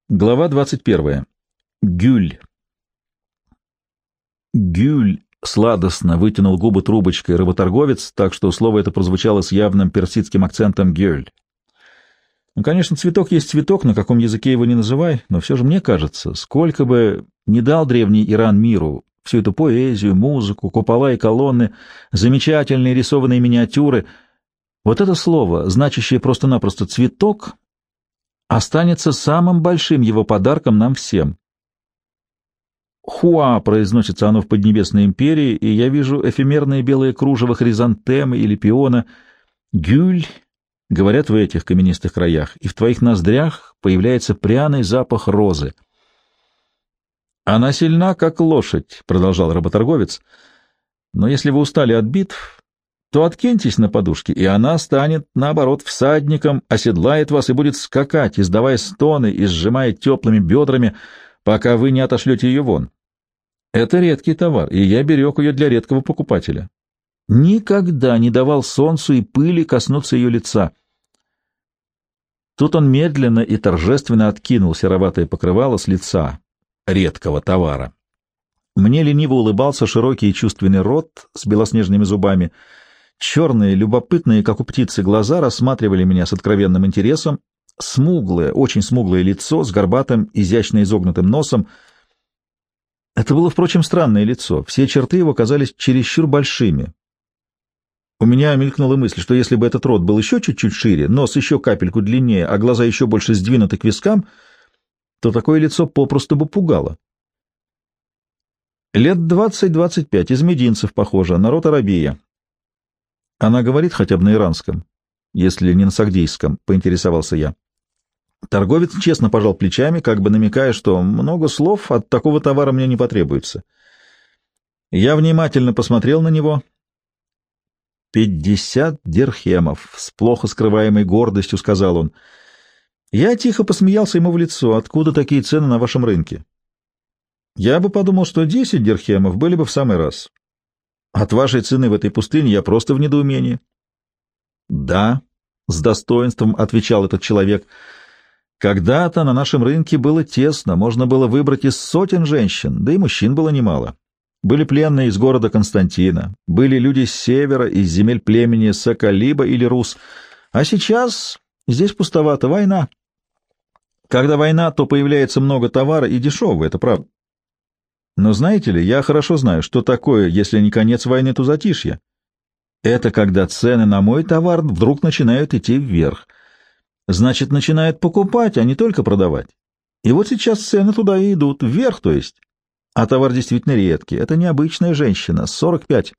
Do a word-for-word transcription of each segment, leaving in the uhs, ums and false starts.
Глава двадцать первая. Гюль. Гюль сладостно вытянул губы трубочкой работорговец, так что слово это прозвучало с явным персидским акцентом гюль. Ну, конечно, цветок есть цветок, на каком языке его не называй, но все же мне кажется, сколько бы ни дал древний Иран миру, всю эту поэзию, музыку, купола и колонны, замечательные рисованные миниатюры, вот это слово, значащее просто-напросто «цветок», останется самым большим его подарком нам всем. Хуа произносится оно в Поднебесной империи, и я вижу эфемерные белые кружева хризантемы или пиона. Гюль, говорят в этих каменистых краях, и в твоих ноздрях появляется пряный запах розы. Она сильна, как лошадь, — продолжал работорговец, — но если вы устали от битв, то откиньтесь на подушке, и она станет, наоборот, всадником, оседлает вас и будет скакать, издавая стоны и сжимая теплыми бедрами, пока вы не отошлете ее вон. Это редкий товар, и я берег ее для редкого покупателя. Никогда не давал солнцу и пыли коснуться ее лица. Тут он медленно и торжественно откинул сероватое покрывало с лица редкого товара. Мне лениво улыбался широкий и чувственный рот с белоснежными зубами. Черные, любопытные, как у птицы, глаза рассматривали меня с откровенным интересом. Смуглое, очень смуглое лицо с горбатым, изящно изогнутым носом. Это было, впрочем, странное лицо. Все черты его казались чересчур большими. У меня мелькнула мысль, что если бы этот рот был еще чуть-чуть шире, нос еще капельку длиннее, а глаза еще больше сдвинуты к вискам, то такое лицо попросту бы пугало. Лет двадцать-двадцать пять, из мединцев, похоже, народ арабия. Она говорит хотя бы на иранском, если не на сагдийском, — поинтересовался я. Торговец честно пожал плечами, как бы намекая, что много слов от такого товара мне не потребуется. Я внимательно посмотрел на него. «Пятьдесят дирхемов», — с плохо скрываемой гордостью сказал он. Я тихо посмеялся ему в лицо. «Откуда такие цены на вашем рынке?» Я бы подумал, что десять дирхемов были бы в самый раз. От вашей цены в этой пустыне я просто в недоумении. — Да, — с достоинством отвечал этот человек, — когда-то на нашем рынке было тесно, можно было выбрать из сотен женщин, да и мужчин было немало. Были пленные из города Константина, были люди с севера, из земель племени Соколиба или Рус. А сейчас здесь пустовато, война. Когда война, то появляется много товара и дешевого, это правда. Но знаете ли, я хорошо знаю, что такое, если не конец войны, то затишье. Это когда цены на мой товар вдруг начинают идти вверх. Значит, начинают покупать, а не только продавать. И вот сейчас цены туда и идут, вверх, то есть. А товар действительно редкий. Это необычная женщина, сорок пять.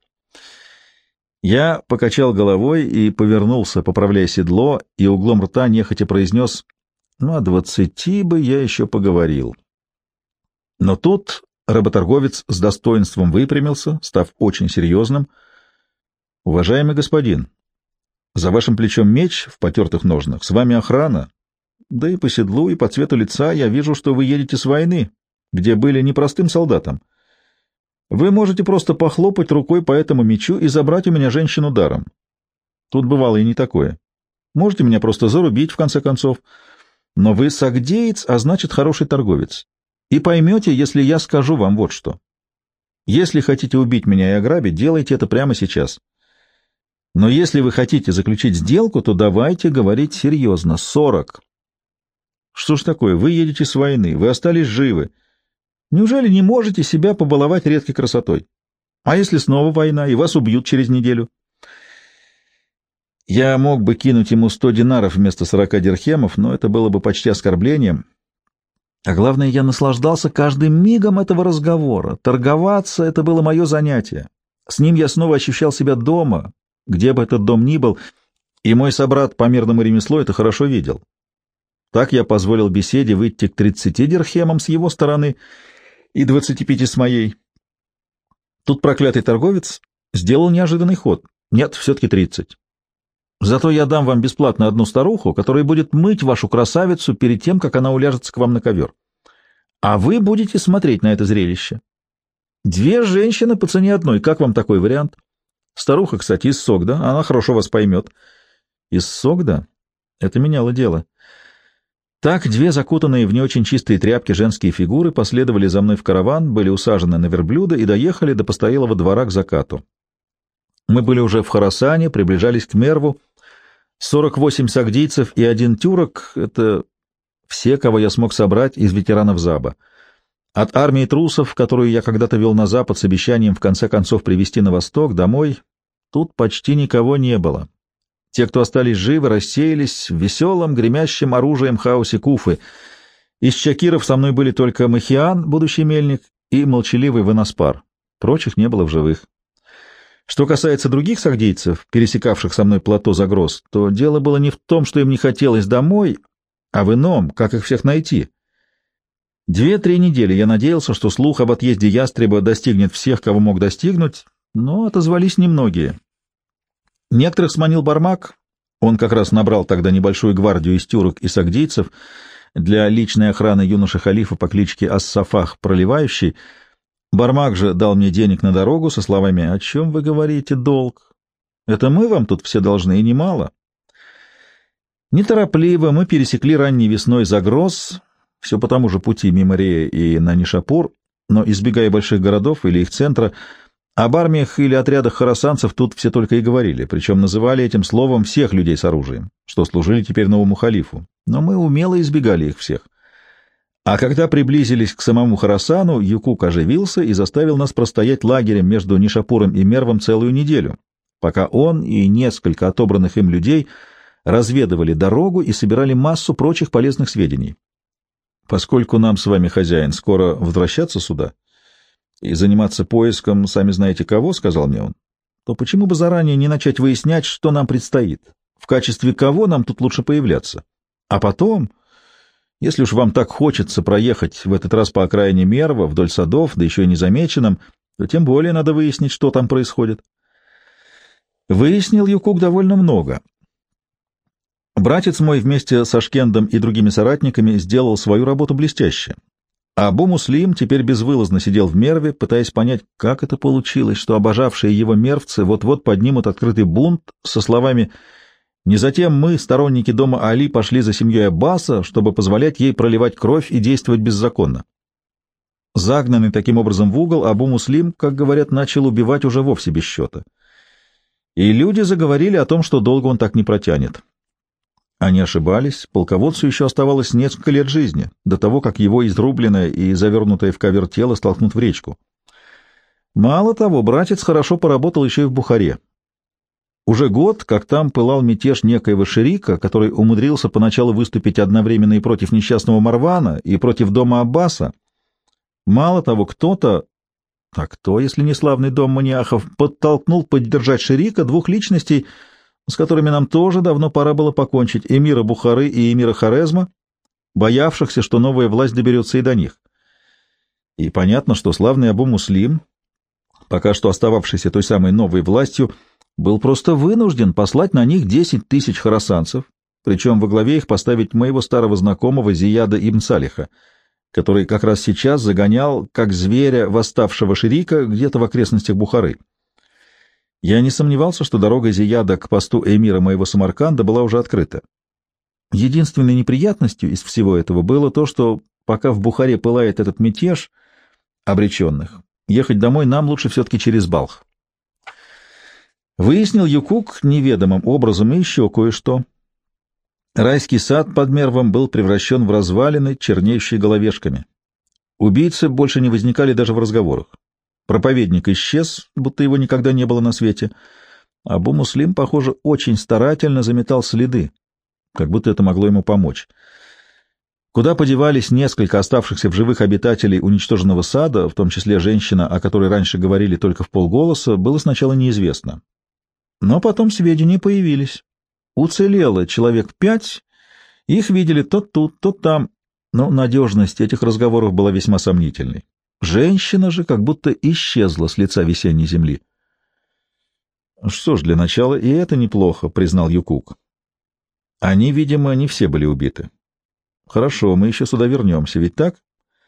Я покачал головой и повернулся, поправляя седло, и углом рта нехотя произнес: «Ну, о двадцати бы я еще поговорил». Но тут работорговец с достоинством выпрямился, став очень серьезным. — Уважаемый господин, за вашим плечом меч в потертых ножнах, с вами охрана. Да и по седлу, и по цвету лица я вижу, что вы едете с войны, где были непростым солдатом. Вы можете просто похлопать рукой по этому мечу и забрать у меня женщину даром. Тут бывало и не такое. Можете меня просто зарубить, в конце концов. Но вы сагдеец, а значит, хороший торговец. И поймете, если я скажу вам вот что. Если хотите убить меня и ограбить, делайте это прямо сейчас. Но если вы хотите заключить сделку, то давайте говорить серьезно. Сорок. Что ж такое? Вы едете с войны, вы остались живы. Неужели не можете себя побаловать редкой красотой? А если снова война, и вас убьют через неделю? Я мог бы кинуть ему сто динаров вместо сорока дирхемов, но это было бы почти оскорблением. А главное, я наслаждался каждым мигом этого разговора. Торговаться — это было мое занятие. С ним я снова ощущал себя дома, где бы этот дом ни был, и мой собрат по мирному ремеслу это хорошо видел. Так я позволил беседе выйти к тридцати дирхемам с его стороны и двадцати пяти с моей. Тут проклятый торговец сделал неожиданный ход. Нет, все-таки тридцать. Зато я дам вам бесплатно одну старуху, которая будет мыть вашу красавицу перед тем, как она уляжется к вам на ковер. А вы будете смотреть на это зрелище. Две женщины по цене одной. Как вам такой вариант? Старуха, кстати, из Согда. Она хорошо вас поймет. Из Согда? Это меняло дело. Так две закутанные в не очень чистые тряпки женские фигуры последовали за мной в караван, были усажены на верблюда и доехали до постоялого двора к закату. Мы были уже в Хорасане, приближались к Мерву. сорок восемь сагдийцев и один тюрок — это все, кого я смог собрать из ветеранов Заба. От армии трусов, которую я когда-то вел на запад с обещанием в конце концов привести на восток, домой, тут почти никого не было. Те, кто остались живы, рассеялись в веселом, гремящем оружием хаосе Куфы. Из чакиров со мной были только Махиан, будущий мельник, и молчаливый Ванаспар. Прочих не было в живых. Что касается других сагдийцев, пересекавших со мной плато Загроз, то дело было не в том, что им не хотелось домой, а в ином, как их всех найти. Две-три недели я надеялся, что слух об отъезде ястреба достигнет всех, кого мог достигнуть, но отозвались немногие. Некоторых сманил Бармак, он как раз набрал тогда небольшую гвардию из тюрок и сагдийцев для личной охраны юноши-халифа по кличке Ас-Сафах Проливающий. Бармак же дал мне денег на дорогу со словами: «О чем вы говорите, долг? Это мы вам тут все должны, и немало». Неторопливо мы пересекли ранней весной Загроз, все по тому же пути мимо Рея и на Нишапур, но избегая больших городов или их центра. Об армиях или отрядах хорасанцев тут все только и говорили, причем называли этим словом всех людей с оружием, что служили теперь новому халифу, но мы умело избегали их всех. А когда приблизились к самому Хорасану, Юкук оживился и заставил нас простоять лагерем между Нишапуром и Мервом целую неделю, пока он и несколько отобранных им людей разведывали дорогу и собирали массу прочих полезных сведений. «Поскольку нам с вами, хозяин, скоро возвращаться сюда и заниматься поиском, сами знаете кого, — сказал мне он, — то почему бы заранее не начать выяснять, что нам предстоит, в качестве кого нам тут лучше появляться? А потом, если уж вам так хочется проехать в этот раз по окраине Мерва, вдоль садов, да еще и незамеченным, то тем более надо выяснить, что там происходит». Выяснил Юкук довольно много. Братец мой вместе с Ашкендом и другими соратниками сделал свою работу блестяще. А Абу-Муслим теперь безвылазно сидел в Мерве, пытаясь понять, как это получилось, что обожавшие его мервцы вот-вот поднимут открытый бунт со словами: «Не затем мы, сторонники дома Али, пошли за семьей Аббаса, чтобы позволять ей проливать кровь и действовать беззаконно». Загнанный таким образом в угол, Абу-Муслим, как говорят, начал убивать уже вовсе без счета. И люди заговорили о том, что долго он так не протянет. Они ошибались, полководцу еще оставалось несколько лет жизни, до того, как его изрубленное и завернутое в ковер тело столкнут в речку. Мало того, братец хорошо поработал еще и в Бухаре. Уже год, как там пылал мятеж некоего шерика, который умудрился поначалу выступить одновременно и против несчастного Марвана, и против дома Аббаса. Мало того, кто-то, а кто, если не славный дом Маниахов, подтолкнул поддержать шерика двух личностей, с которыми нам тоже давно пора было покончить, эмира Бухары и эмира Хорезма, боявшихся, что новая власть доберется и до них. И понятно, что славный Абу-Муслим, пока что остававшийся той самой новой властью, был просто вынужден послать на них десять тысяч хорасанцев, причем во главе их поставить моего старого знакомого Зияда ибн Салиха, который как раз сейчас загонял, как зверя, восставшего шерика где-то в окрестностях Бухары. Я не сомневался, что дорога Зияда к посту эмира моего Самарканда была уже открыта. Единственной неприятностью из всего этого было то, что пока в Бухаре пылает этот мятеж обреченных, ехать домой нам лучше все-таки через Балх. Выяснил Юкук неведомым образом и еще кое-что. Райский сад под Мервом был превращен в развалины, чернеющие головешками. Убийцы больше не возникали даже в разговорах. Проповедник исчез, будто его никогда не было на свете. Абу-Муслим, похоже, очень старательно заметал следы, как будто это могло ему помочь. Куда подевались несколько оставшихся в живых обитателей уничтоженного сада, в том числе женщина, о которой раньше говорили только в полголоса, было сначала неизвестно. Но потом сведения появились. Уцелело человек пять, их видели то тут, то там, но надежность этих разговоров была весьма сомнительной. Женщина же как будто исчезла с лица весенней земли. Что ж, для начала и это неплохо, признал Юкук. Они, видимо, не все были убиты. Хорошо, мы еще сюда вернемся, ведь так?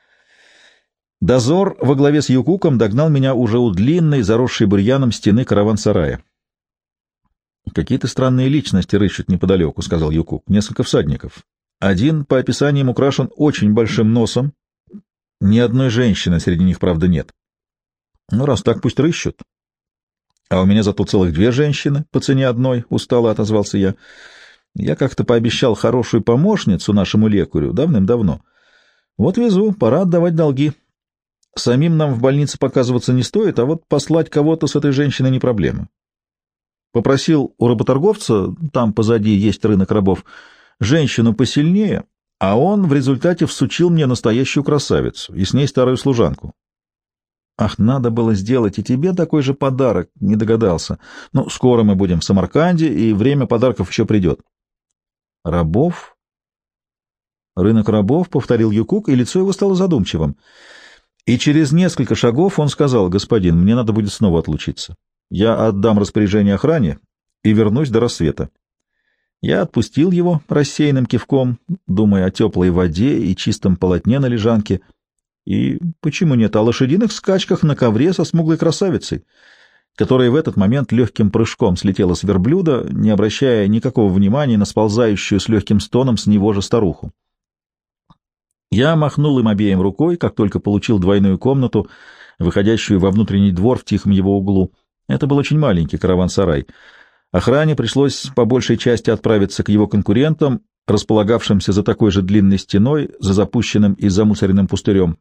Дозор во главе с Юкуком догнал меня уже у длинной, заросшей бурьяном стены караван-сарая. Какие-то странные личности рыщут неподалеку, сказал Юкук. Несколько всадников. Один, по описаниям, украшен очень большим носом. Ни одной женщины среди них, правда, нет. Ну, раз так, пусть рыщут. А у меня зато целых две женщины по цене одной, — устало отозвался я. Я как-то пообещал хорошую помощницу нашему лекарю давным-давно. Вот везу, пора отдавать долги. Самим нам в больнице показываться не стоит, а вот послать кого-то с этой женщиной не проблема. Попросил у работорговца, там позади есть рынок рабов, женщину посильнее, а он в результате всучил мне настоящую красавицу и с ней старую служанку. Ах, надо было сделать и тебе такой же подарок, не догадался. Ну, скоро мы будем в Самарканде, и время подарков еще придет. Рабов? Рынок рабов, — повторил Юкук, и лицо его стало задумчивым. И через несколько шагов он сказал: господин, мне надо будет снова отлучиться. Я отдам распоряжение охране и вернусь до рассвета. Я отпустил его рассеянным кивком, думая о теплой воде и чистом полотне на лежанке, и, почему нет, о лошадиных скачках на ковре со смуглой красавицей, которая в этот момент легким прыжком слетела с верблюда, не обращая никакого внимания на сползающую с легким стоном с него же старуху. Я махнул им обеим рукой, как только получил двойную комнату, выходящую во внутренний двор в тихом его углу. Это был очень маленький караван-сарай. Охране пришлось по большей части отправиться к его конкурентам, располагавшимся за такой же длинной стеной, за запущенным и замусоренным пустырем.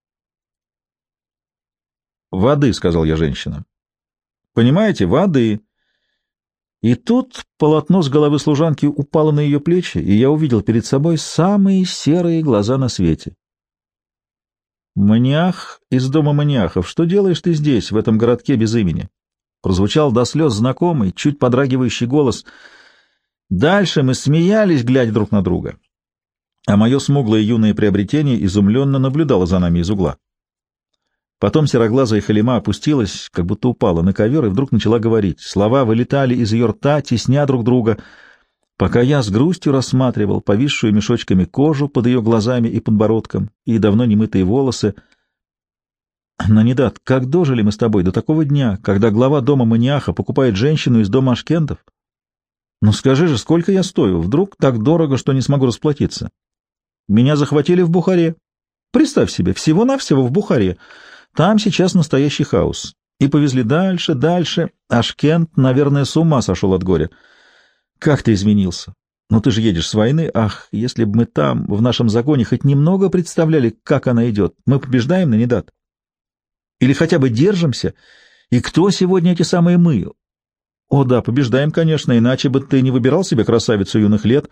«Воды», — сказал я женщинам. «Понимаете, воды». И тут полотно с головы служанки упало на ее плечи, и я увидел перед собой самые серые глаза на свете. «Маниах из дома маниахов, что делаешь ты здесь, в этом городке без имени?» Прозвучал до слез знакомый, чуть подрагивающий голос. Дальше мы смеялись, глядя друг на друга, а мое смуглое юное приобретение изумленно наблюдало за нами из угла. Потом сероглазая Халима опустилась, как будто упала на ковер, и вдруг начала говорить. Слова вылетали из ее рта, тесня друг друга, пока я с грустью рассматривал повисшую мешочками кожу под ее глазами и подбородком и давно немытые волосы. «Нанидат, как дожили мы с тобой до такого дня, когда глава дома маниаха покупает женщину из дома ашкентов? Ну скажи же, сколько я стою? Вдруг так дорого, что не смогу расплатиться? Меня захватили в Бухаре. Представь себе, всего-навсего в Бухаре. Там сейчас настоящий хаос. И повезли дальше, дальше. Ашкент, наверное, с ума сошел от горя. Как ты изменился? Ну ты же едешь с войны. Ах, если бы мы там, в нашем загоне, хоть немного представляли, как она идет. Мы побеждаем, Нанидат? Или хотя бы держимся? И кто сегодня эти самые мы? О да, побеждаем, конечно, иначе бы ты не выбирал себе красавицу юных лет.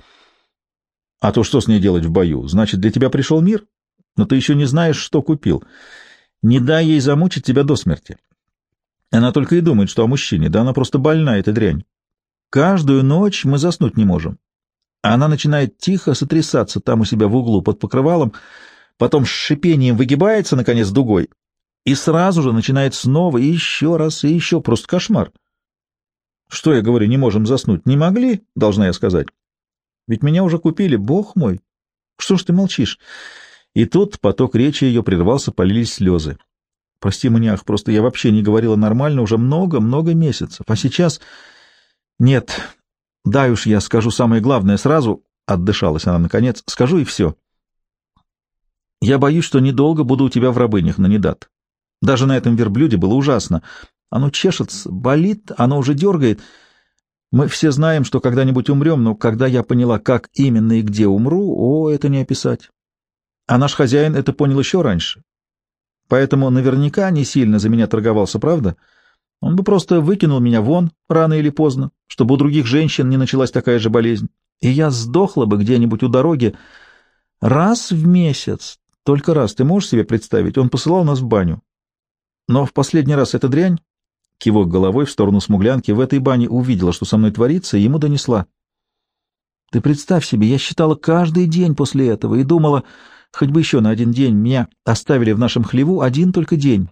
А то что с ней делать в бою? Значит, для тебя пришел мир? Но ты еще не знаешь, что купил. Не дай ей замучить тебя до смерти. Она только и думает, что о мужчине, да она просто больна, эта дрянь. Каждую ночь мы заснуть не можем. Она начинает тихо сотрясаться там у себя в углу под покрывалом, потом с шипением выгибается, наконец, дугой, и сразу же начинает снова, и еще раз, и еще. Просто кошмар. Что, я говорю, не можем заснуть? Не могли, должна я сказать. Ведь меня уже купили, бог мой. Что ж ты молчишь? И тут поток речи ее прервался, полились слезы. Прости, маниах, просто я вообще не говорила нормально уже много-много месяцев. А сейчас... Нет, дай уж я скажу самое главное сразу. Отдышалась она наконец. Скажу и все. Я боюсь, что недолго буду у тебя в рабынях, Нанидат. Даже на этом верблюде было ужасно. Оно чешется, болит, оно уже дергает. Мы все знаем, что когда-нибудь умрем, но когда я поняла, как именно и где умру, о, это не описать. А наш хозяин это понял еще раньше. Поэтому наверняка не сильно за меня торговался, правда? Он бы просто выкинул меня вон, рано или поздно, чтобы у других женщин не началась такая же болезнь. И я сдохла бы где-нибудь у дороги раз в месяц. Только раз, ты можешь себе представить, он посылал нас в баню. Но в последний раз эта дрянь, кивок головой в сторону смуглянки, в этой бане увидела, что со мной творится, и ему донесла. Ты представь себе, я считала каждый день после этого и думала, хоть бы еще на один день меня оставили в нашем хлеву, один только день.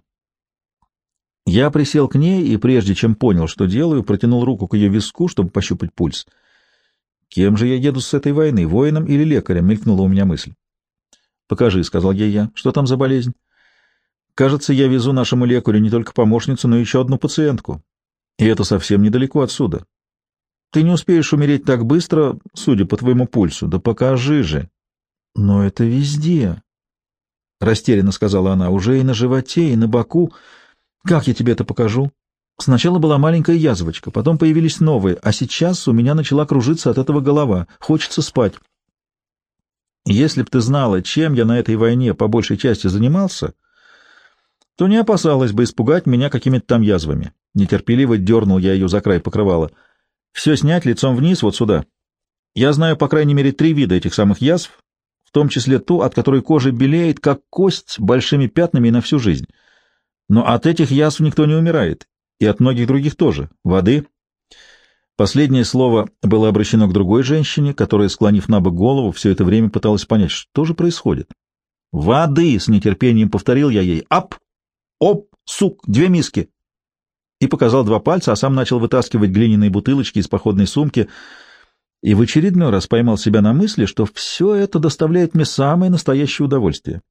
Я присел к ней и, прежде чем понял, что делаю, протянул руку к ее виску, чтобы пощупать пульс. Кем же я еду с этой войны, воином или лекарем, мелькнула у меня мысль. Покажи, — сказал ей я, — что там за болезнь? Кажется, я везу нашему лекарю не только помощницу, но еще одну пациентку. И это совсем недалеко отсюда. Ты не успеешь умереть так быстро, судя по твоему пульсу. Да покажи же. — Но это везде, — растерянно сказала она, — уже и на животе, и на боку. Как я тебе это покажу? Сначала была маленькая язвочка, потом появились новые, а сейчас у меня начала кружиться от этого голова. Хочется спать. Если б ты знала, чем я на этой войне по большей части занимался, то не опасалась бы испугать меня какими-то там язвами. Нетерпеливо дернул я ее за край покрывала. Все снять лицом вниз, вот сюда. Я знаю, по крайней мере, три вида этих самых язв, в том числе ту, от которой кожа белеет, как кость, большими пятнами и на всю жизнь. Но от этих язв никто не умирает, и от многих других тоже. Воды. Последнее слово было обращено к другой женщине, которая, склонив набок голову, все это время пыталась понять, что же происходит. «Воды!» — с нетерпением повторил я ей. «Ап! Оп! Сук! Две миски!» И показал два пальца, а сам начал вытаскивать глиняные бутылочки из походной сумки, и в очередной раз поймал себя на мысли, что все это доставляет мне самое настоящее удовольствие.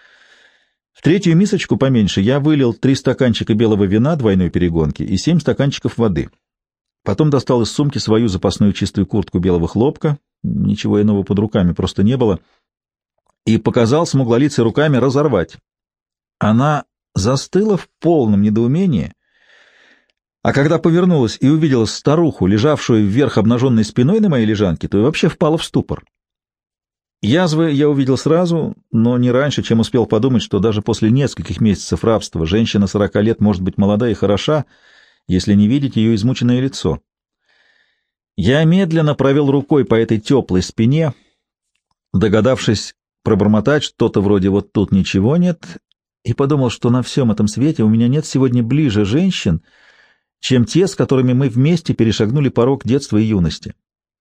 В третью мисочку поменьше я вылил три стаканчика белого вина двойной перегонки и семь стаканчиков воды. Потом достал из сумки свою запасную чистую куртку белого хлопка, ничего иного под руками просто не было, и показал смуглолицей руками разорвать. Она застыла в полном недоумении, а когда повернулась и увидела старуху, лежавшую вверх обнаженной спиной на моей лежанке, то и вообще впала в ступор. Язвы я увидел сразу, но не раньше, чем успел подумать, что даже после нескольких месяцев рабства женщина сорока лет может быть молода и хороша, если не видеть ее измученное лицо. Я медленно провел рукой по этой теплой спине, догадавшись пробормотать что-то вроде «вот тут ничего нет», и подумал, что на всем этом свете у меня нет сегодня ближе женщин, чем те, с которыми мы вместе перешагнули порог детства и юности.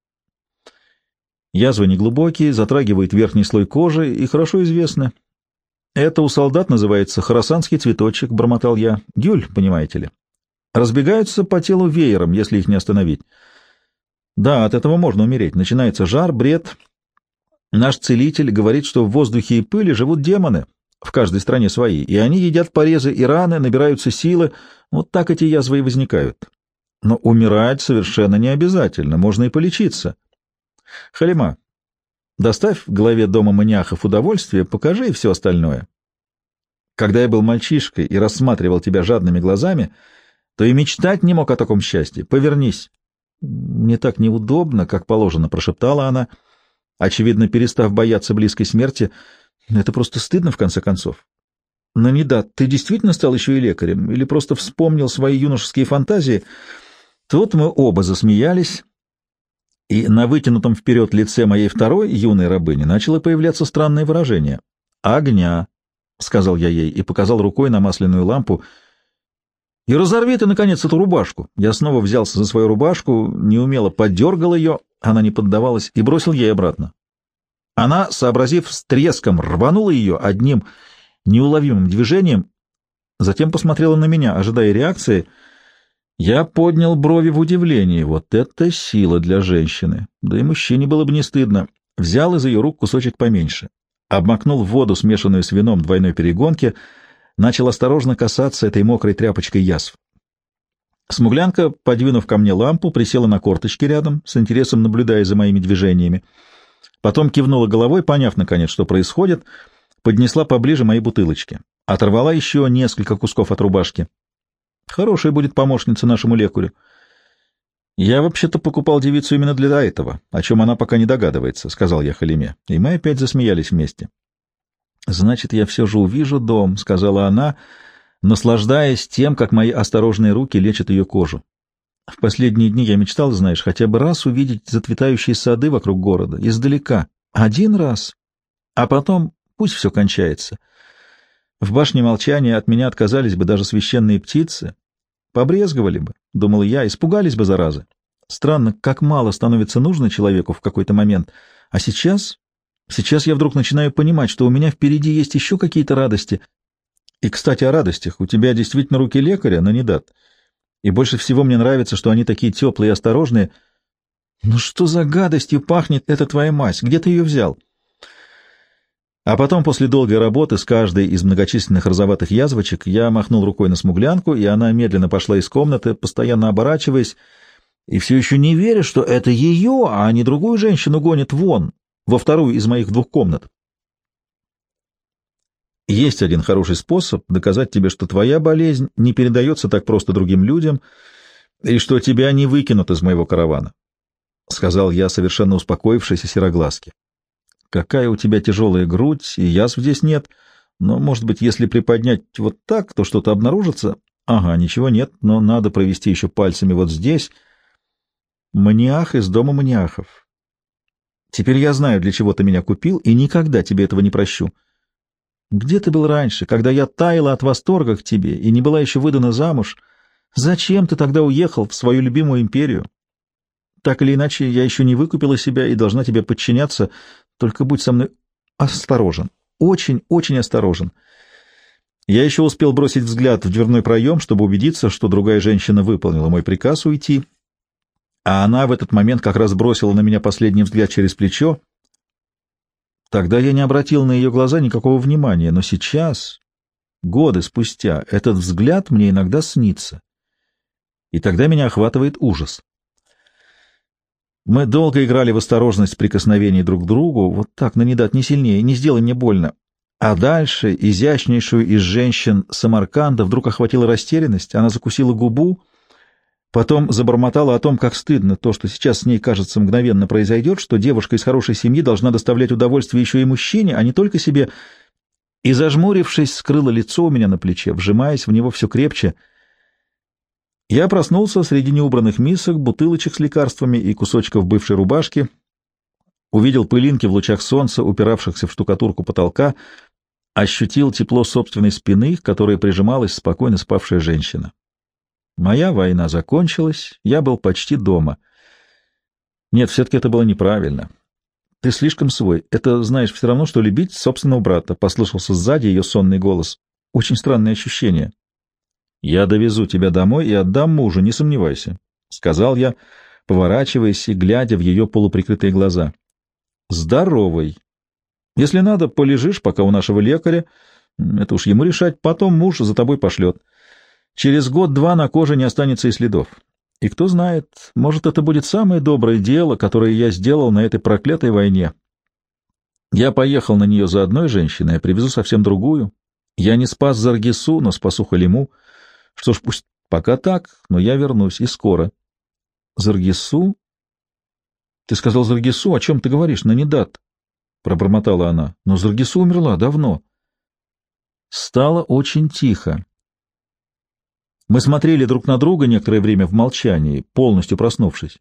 Язвы неглубокие, затрагивают верхний слой кожи и хорошо известны. Это у солдат называется хорасанский цветочек, бормотал я. Гюль, понимаете ли. Разбегаются по телу веером, если их не остановить. Да, от этого можно умереть. Начинается жар, бред. Наш целитель говорит, что в воздухе и пыли живут демоны, в каждой стране свои, и они едят порезы и раны, набираются силы. Вот так эти язвы и возникают. Но умирать совершенно не обязательно, можно и полечиться. Халима, доставь в главе дома маниахов удовольствие, покажи и все остальное. Когда я был мальчишкой и рассматривал тебя жадными глазами, то и мечтать не мог о таком счастье. Повернись. Мне так неудобно, как положено, прошептала она, очевидно, перестав бояться близкой смерти. Это просто стыдно, в конце концов. Но не да, ты действительно стал еще и лекарем, или просто вспомнил свои юношеские фантазии? Тут мы оба засмеялись, и на вытянутом вперед лице моей второй юной рабыни начало появляться странное выражение. «Огня», — сказал я ей и показал рукой на масляную лампу. «И разорви ты, наконец, эту рубашку». Я снова взялся за свою рубашку, неумело подергал ее, она не поддавалась, и бросил ей обратно. Она, сообразив с треском, рванула ее одним неуловимым движением, затем посмотрела на меня, ожидая реакции. Я поднял брови в удивлении. Вот это сила для женщины! Да и мужчине было бы не стыдно. Взял из ее рук кусочек поменьше, обмакнул в воду, смешанную с вином двойной перегонки, начал осторожно касаться этой мокрой тряпочкой язв. Смуглянка, подвинув ко мне лампу, присела на корточки рядом, с интересом наблюдая за моими движениями. Потом кивнула головой, поняв, наконец, что происходит, поднесла поближе мои бутылочки, оторвала еще несколько кусков от рубашки. Хорошая будет помощница нашему лекарю. Я вообще-то покупал девицу именно для этого, о чем она пока не догадывается, — сказал я Халиме, и мы опять засмеялись вместе. Значит, я все же увижу дом, — сказала она, наслаждаясь тем, как мои осторожные руки лечат ее кожу. В последние дни я мечтал, знаешь, хотя бы раз увидеть зацветающие сады вокруг города, издалека. Один раз. А потом пусть все кончается. В башне молчания от меня отказались бы даже священные птицы. Побрезговали бы, — думал я, — испугались бы заразы. Странно, как мало становится нужно человеку в какой-то момент. А сейчас... Сейчас я вдруг начинаю понимать, что у меня впереди есть еще какие-то радости. И, кстати, о радостях. У тебя действительно руки лекаря, но не дат. И больше всего мне нравится, что они такие теплые и осторожные. Ну что за гадостью пахнет эта твоя мазь? Где ты ее взял? А потом, после долгой работы с каждой из многочисленных розоватых язвочек, я махнул рукой на смуглянку, и она медленно пошла из комнаты, постоянно оборачиваясь и все еще не веря, что это ее, а не другую женщину гонит вон, во вторую из моих двух комнат. Есть один хороший способ доказать тебе, что твоя болезнь не передается так просто другим людям и что тебя не выкинут из моего каравана, — сказал я, совершенно успокоившийся Сероглазке. Какая у тебя тяжелая грудь, и язв здесь нет, но, может быть, если приподнять вот так, то что-то обнаружится. Ага, ничего нет, но надо провести еще пальцами вот здесь. Маниах из дома маниахов. Теперь я знаю, для чего ты меня купил, и никогда тебе этого не прощу. Где ты был раньше, когда я таяла от восторга к тебе и не была еще выдана замуж? Зачем ты тогда уехал в свою любимую империю? Так или иначе, я еще не выкупила себя и должна тебе подчиняться, только будь со мной осторожен, очень-очень осторожен. Я еще успел бросить взгляд в дверной проем, чтобы убедиться, что другая женщина выполнила мой приказ уйти, а она в этот момент как раз бросила на меня последний взгляд через плечо. Тогда я не обратил на ее глаза никакого внимания, но сейчас, годы спустя, этот взгляд мне иногда снится, и тогда меня охватывает ужас. Мы долго играли в осторожность прикосновений друг к другу, вот так, Нанидат, не сильнее, не сделай мне больно. А дальше изящнейшую из женщин Самарканда вдруг охватила растерянность, она закусила губу, потом забормотала о том, как стыдно то, что сейчас с ней, кажется, мгновенно произойдет, что девушка из хорошей семьи должна доставлять удовольствие еще и мужчине, а не только себе, и, зажмурившись, скрыла лицо у меня на плече, вжимаясь в него все крепче. Я проснулся среди неубранных мисок, бутылочек с лекарствами и кусочков бывшей рубашки, увидел пылинки в лучах солнца, упиравшихся в штукатурку потолка, ощутил тепло собственной спины, к которой прижималась спокойно спавшая женщина. Моя война закончилась, я был почти дома. Нет, все-таки это было неправильно. Ты слишком свой. Это, знаешь, все равно, что любить собственного брата, — послышался сзади ее сонный голос. Очень странное ощущение. Я довезу тебя домой и отдам мужу, не сомневайся, — сказал я, поворачиваясь и глядя в ее полуприкрытые глаза. Здоровый. Если надо, полежишь пока у нашего лекаря. Это уж ему решать, потом муж за тобой пошлет. Через год-два на коже не останется и следов. И кто знает, может, это будет самое доброе дело, которое я сделал на этой проклятой войне. Я поехал на нее за одной женщиной, а привезу совсем другую. Я не спас Заргису, но спасу Халиму. Что ж, пусть пока так, но я вернусь, и скоро. Заргису? Ты сказал Заргису? О чем ты говоришь, Нанидат? Пробормотала она. Но Заргису умерла давно. Стало очень тихо. Мы смотрели друг на друга некоторое время в молчании, полностью проснувшись.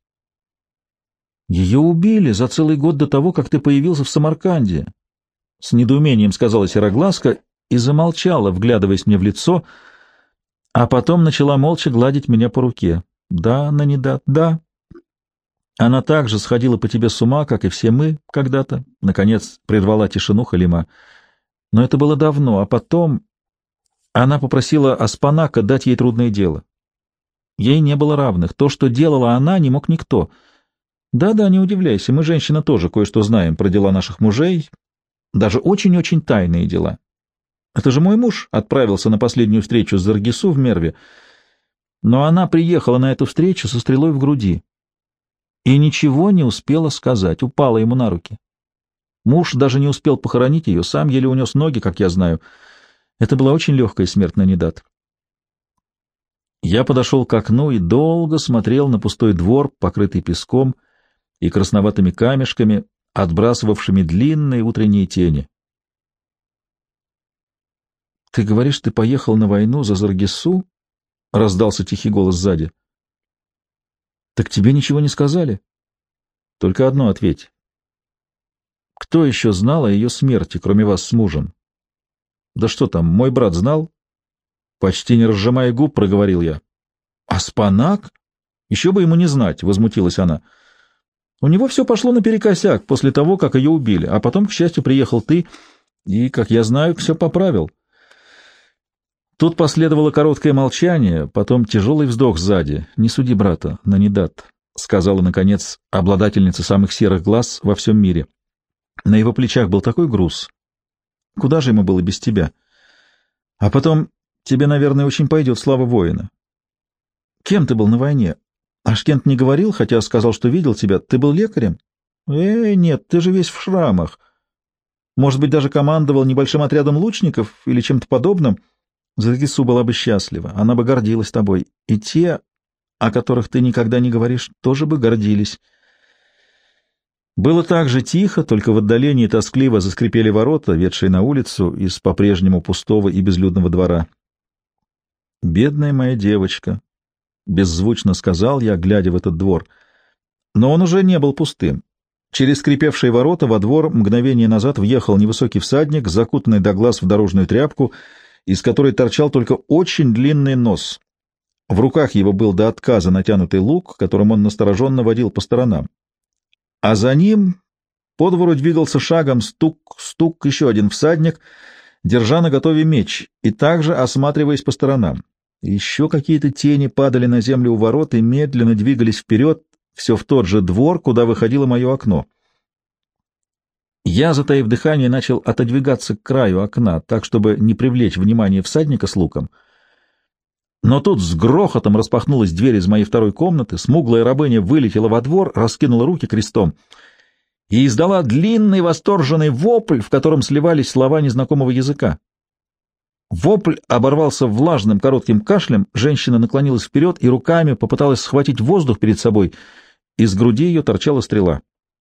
Ее убили за целый год до того, как ты появился в Самарканде. С недоумением сказала Сероглазка и замолчала, вглядываясь мне в лицо, а потом начала молча гладить меня по руке. Да, Нанидат, да. Она также сходила по тебе с ума, как и все мы когда-то. Наконец прервала тишину Халима. Но это было давно, а потом... Она попросила Аспанака дать ей трудное дело. Ей не было равных. То, что делала она, не мог никто. Да-да, не удивляйся, мы, женщины, тоже кое-что знаем про дела наших мужей, даже очень-очень тайные дела. Это же мой муж отправился на последнюю встречу с Заргису в Мерве, но она приехала на эту встречу со стрелой в груди и ничего не успела сказать, упала ему на руки. Муж даже не успел похоронить ее, сам еле унес ноги, как я знаю. Это была очень легкая смерть, Нанидат. Я подошел к окну и долго смотрел на пустой двор, покрытый песком и красноватыми камешками, отбрасывавшими длинные утренние тени. — Ты говоришь, ты поехал на войну за Заргису? — раздался тихий голос сзади. — Так тебе ничего не сказали? — Только одно ответь. Кто еще знал о ее смерти, кроме вас с мужем? Да что там, мой брат знал? Почти не разжимая губ, проговорил я. Аспанак? Еще бы ему не знать, возмутилась она. У него все пошло наперекосяк после того, как ее убили, а потом, к счастью, приехал ты и, как я знаю, все поправил. Тут последовало короткое молчание, потом тяжелый вздох сзади. Не суди брата, Нанидат, сказала, наконец, обладательница самых серых глаз во всем мире. На его плечах был такой груз. Куда же ему было без тебя? А потом тебе, наверное, очень пойдет слава воина. Кем ты был на войне? Ашкент не говорил, хотя сказал, что видел тебя. Ты был лекарем? Э, нет, ты же весь в шрамах. Может быть, даже командовал небольшим отрядом лучников или чем-то подобным? Заргису была бы счастлива, она бы гордилась тобой. И те, о которых ты никогда не говоришь, тоже бы гордились. Было так же тихо, только в отдалении тоскливо заскрипели ворота, ведшие на улицу из по-прежнему пустого и безлюдного двора. «Бедная моя девочка», — беззвучно сказал я, глядя в этот двор. Но он уже не был пустым. Через скрипевшие ворота во двор мгновение назад въехал невысокий всадник, закутанный до глаз в дорожную тряпку, из которой торчал только очень длинный нос. В руках его был до отказа натянутый лук, которым он настороженно водил по сторонам. А за ним по двору двигался шагом стук-стук еще один всадник, держа наготове меч и также осматриваясь по сторонам. Еще какие-то тени падали на землю у ворот и медленно двигались вперед, все в тот же двор, куда выходило мое окно. Я, затаив дыхание, начал отодвигаться к краю окна, так, чтобы не привлечь внимание всадника с луком. Но тут с грохотом распахнулась дверь из моей второй комнаты, смуглая рабыня вылетела во двор, раскинула руки крестом и издала длинный восторженный вопль, в котором сливались слова незнакомого языка. Вопль оборвался влажным коротким кашлем, женщина наклонилась вперед и руками попыталась схватить воздух перед собой, из груди ее торчала стрела.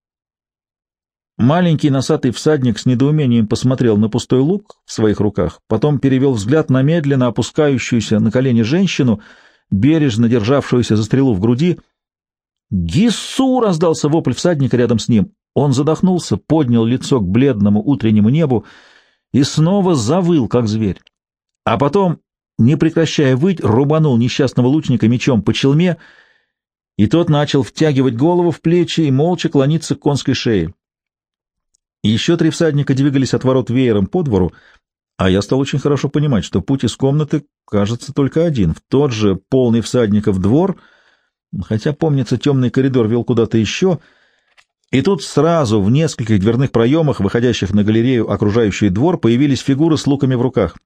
Маленький носатый всадник с недоумением посмотрел на пустой лук в своих руках, потом перевел взгляд на медленно опускающуюся на колени женщину, бережно державшуюся за стрелу в груди. «Гису!» — раздался вопль всадника рядом с ним. Он задохнулся, поднял лицо к бледному утреннему небу и снова завыл, как зверь. А потом, не прекращая выть, рубанул несчастного лучника мечом по челме, и тот начал втягивать голову в плечи и молча клониться к конской шее. Еще три всадника двигались от ворот веером по двору, а я стал очень хорошо понимать, что путь из комнаты, кажется, только один, в тот же полный всадников двор, хотя, помнится, темный коридор вел куда-то еще, и тут сразу в нескольких дверных проемах, выходящих на галерею, окружающий двор, появились фигуры с луками в руках.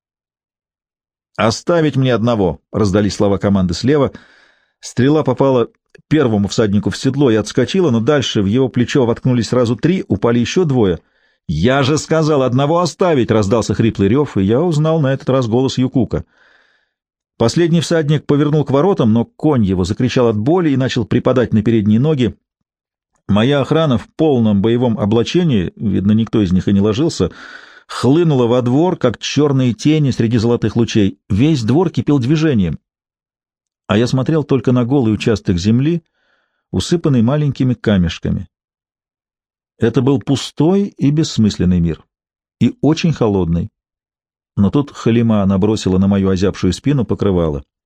«Оставить мне одного!» — раздались слова команды слева. Стрела попала первому всаднику в седло и отскочила, но дальше в его плечо воткнулись сразу три, упали еще двое. «Я же сказал, одного оставить!» — раздался хриплый рев, и я узнал на этот раз голос Юкука. Последний всадник повернул к воротам, но конь его закричал от боли и начал припадать на передние ноги. Моя охрана в полном боевом облачении, видно, никто из них и не ложился, хлынула во двор, как черные тени среди золотых лучей. Весь двор кипел движением. А я смотрел только на голый участок земли, усыпанный маленькими камешками. Это был пустой и бессмысленный мир, и очень холодный. Но тут Халима набросила на мою озябшую спину покрывало.